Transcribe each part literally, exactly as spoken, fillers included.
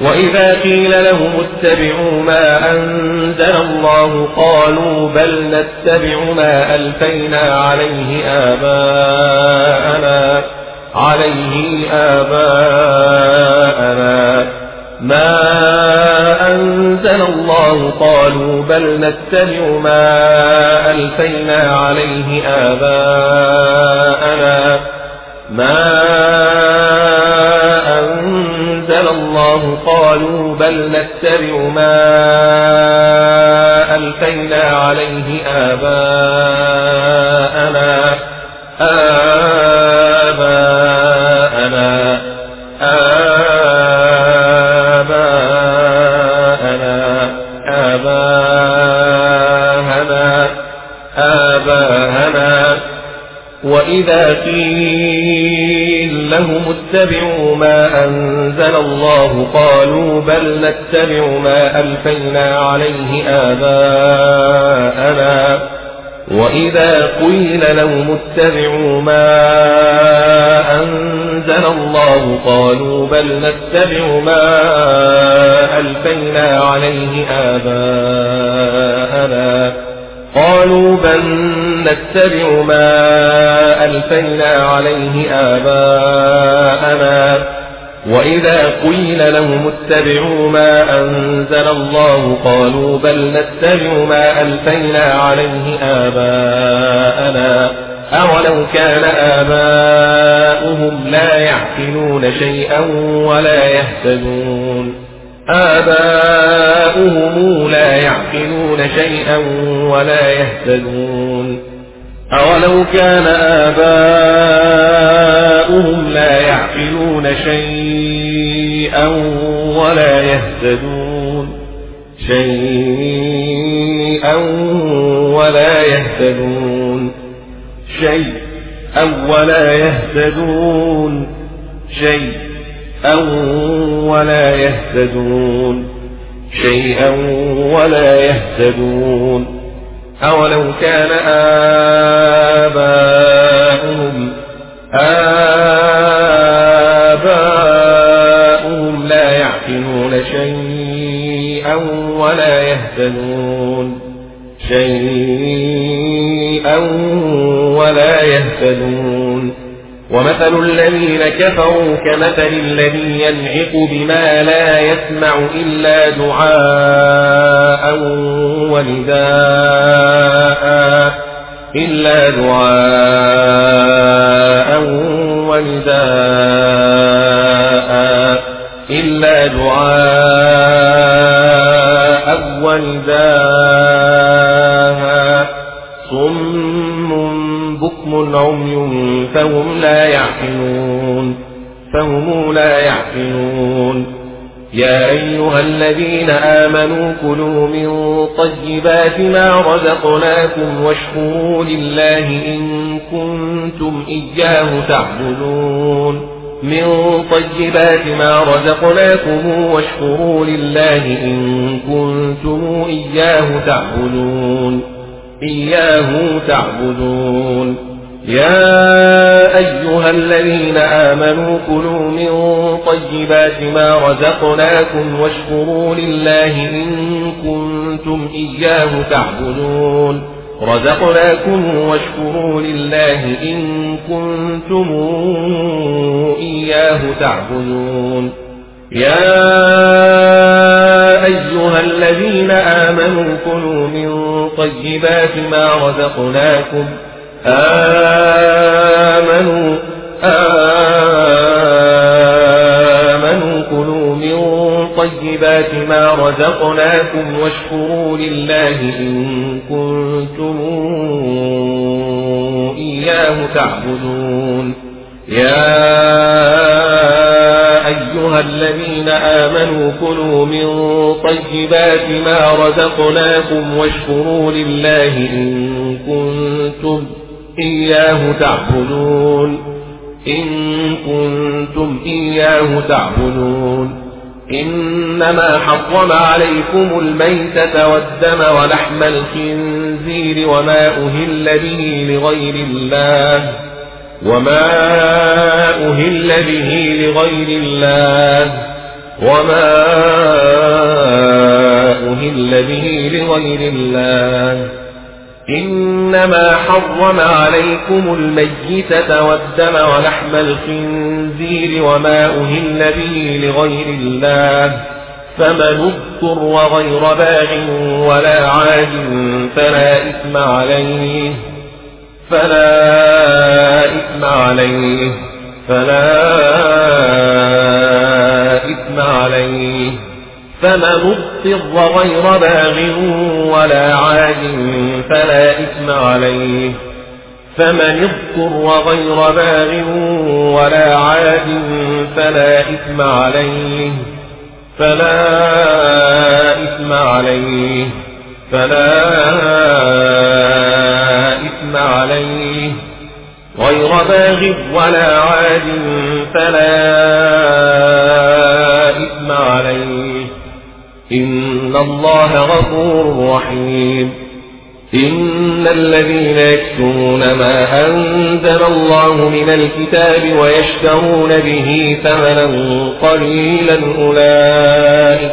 وإذا قيل لهم اتبعوا ما أنزل الله قالوا بل نتبع ما ألفينا عليه آباءنا عليه آباءنا ما أنزل الله قالوا بل نتبع ما ألفينا عليه آباءنا ما أنزل الله قالوا بل نتبع ما ألفينا عليه آباءنا آباءنا آباءنا آباءنا آباءنا وإذا قيل لهم اتبعوا ما أنزل الله قالوا بل نتبع ما ألفينا عليه آباءنا وإذا قيل لهم اتبعوا ما أنزل الله قالوا بل نتبع ما ألفينا عليه آباءنا قالوا بل نتبع ما ألفينا عليه آباءنا وإذا قيل لهم اتبعوا ما أنزل الله قالوا بل نتبع ما ألفينا عليه آباءنا أولو كان آباؤهم لا يعقلون شيئا ولا يهتدون آباؤهم لا يعقلون شيئا ولا يهتدون أولو كان آباؤهم لا يعقلون شيئا ولا يهتدون شيئا ولا يهتدون شيئا ولا يهتدون شيئا ولا يهتدون شيئا ولا يهتدون أولو كان آباؤهم آباؤهم لا يعقلون شيئا ولا يهتدون شيئا ولا يهتدون ومثل الذين كفروا كمثل الذي ينعق بما لا يسمع إلا دعاء ونداء إلا دعاء ونداء إلا دعاء ونداء صم بكم عمي فهم لا يعقلون فهم لا يعقلون يا أيها الذين آمنوا كلوا من طيبات ما رزقناكم واشكروا لله إن كنتم إياه تعبدون من طيبات ما رزقناكم واشكروا لله إن كنتم إياه تعبدون إياه تعبدون يا أيها الذين آمنوا كلوا من طيبات ما رزقناكم واشكروا لله إن كنتم إياه تعبدون رزقناكم واشكروا لله إن كنتم إياه تعبدون يا أيها الذين آمنوا كلوا من طيبات ما رزقناكم آمنوا آمنوا كلوا من طيبات ما رزقناكم واشكروا لله إن كنتم إياه تعبدون يا أيها الذين آمنوا كلوا من طيبات ما رزقناكم واشكروا لله إن كنتم إياه تعبدون إن كنتم إياه تعبدون إنما حرم عليكم الميتة والدم ولحم الخنزير وما أهل به لغير الله وما أهل به لغير الله وما أهل به لغير الله. إنما حرم عليكم الميتة والدم ولحم الخنزير وما أهل به لغير الله، فمن اضطر غير باغ ولا عاد فلا إثم عليه فلا إثم عليه فلا إثم عليه فمن اضطر غير باغ ولا عاد فلا إثم عليه فمن اضطر غير باغ ولا عاد فلا إثم عليه فلا إثم عليه فلا إثم عليه غير باغ ولا عاد فلا إثم عليه إن الله غفور رحيم. إن الذين يكتمون ما أنزل الله من الكتاب ويشترون به ثمنا قليلا أولئك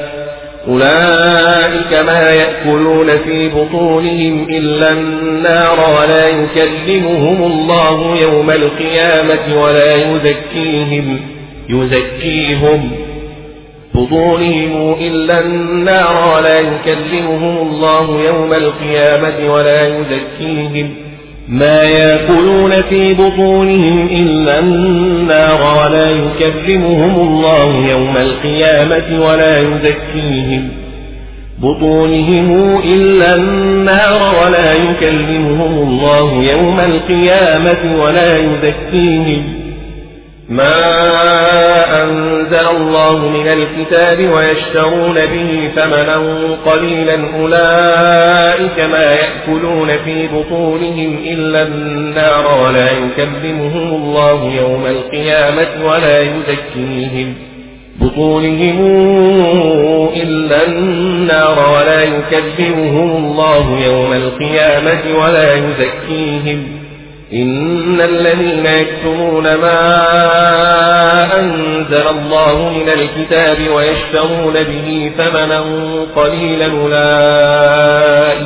أولئك ما يأكلون في بطونهم إلا النار ولا يكلمهم الله يوم القيامة ولا يزكيهم يزكيهم بطونهم إلا النار ولا يكلمهم الله يوم القيامة ولا يزكيهم ما يأكلون في بطونهم إلا النار ولا يكلمهم الله يوم القيامة ولا يزكيهم بطونهم إلا النار ولا يكلمهم الله يوم القيامة ولا يزكيهم ما أنزل الله من الكتاب ويشترون به ثمنا قليلا أولئك ما يأكلون في بطونهم إلا النار ولا يكلمهم الله يوم القيامة ولا يزكيهم بطونهم إلا النار ولا يكلمهم الله يوم القيامة ولا يزكيهم إن الذين يكتمون ما أنزل الله من الكتاب ويشترون به ثمنا قليلا أولئك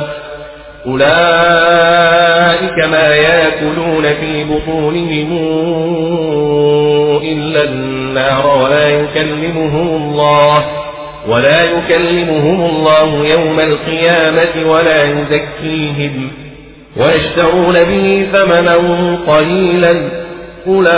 أولئك ما يأكلون في بطونهم إلا النار ولا يكلمهم الله ولا يكلمهم الله يوم القيامة ولا يزكيهم ويشترون به ثمنا قليلا أولئك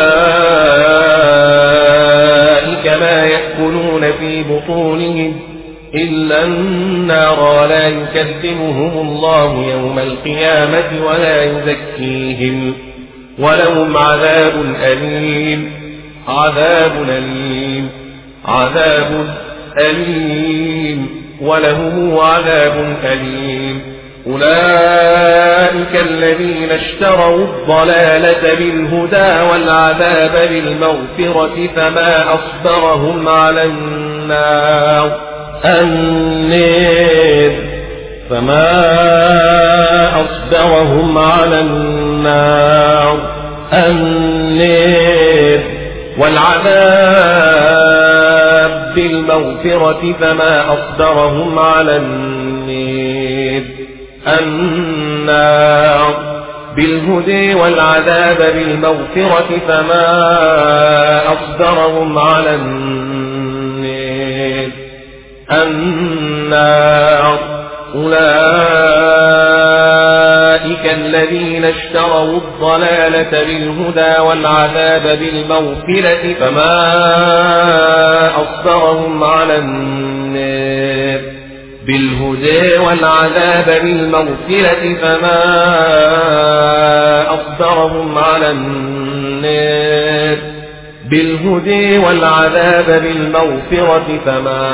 ما يأكلون في بطونهم إلا النار ولا يكلمهم الله يوم القيامة ولا يزكيهم ولهم عذاب أليم عذاب أليم عذاب أليم ولهم عذاب أليم. أولئك الذين اشتروا الضلالة بالهدى والعذاب بالمغفرة فما أصبرهم على النار النار فما أصبرهم على النار النار والعذاب بالمغفرة فما أصبرهم على النار النار بالهدى والعذاب بالمغفرة فما أصبرهم على النار النار أولئك الذين اشتروا الضلالة بالهدى والعذاب بالمغفرة فما أصبرهم على النار بالهدى والعذاب بالمغفرة فما أصبرهم على النار بالهدى والعذاب بالمغفرة فما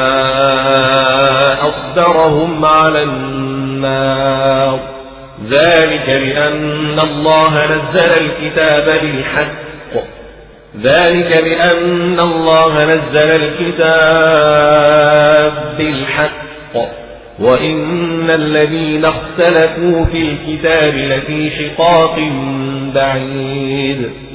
أصبرهم على النار ذلك بأن الله نزل الكتاب بالحق ذلك بأن الله نزل الكتاب بالحق وإن الذين اختلفوا في الكتاب لفي شقاق بعيد.